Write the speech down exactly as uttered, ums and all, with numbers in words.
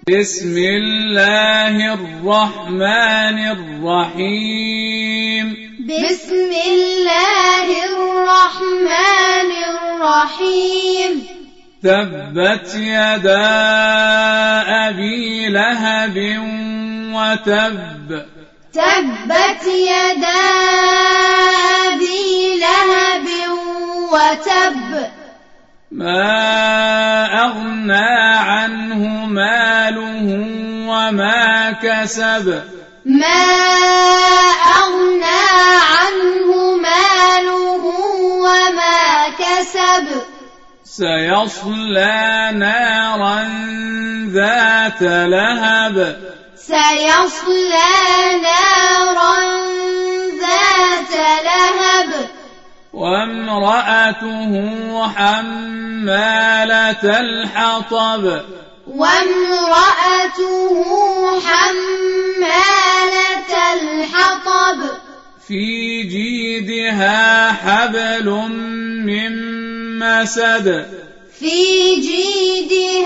بسم الله الرحمن الرحيم بسم الله الرحمن الرحيم تبت يدا أبي لهب وتب تبت يدا أبي لهب وتب ما أغنى عنه ماله وما كسب ما أغنى عنه ماله وما كسب سيصلى نارا ذات لهب سيصلى نارا ذات لهب وامرأته حمالة الحطب وامرأته حمالة الحطب في جيدها حبل من مسد في جيدها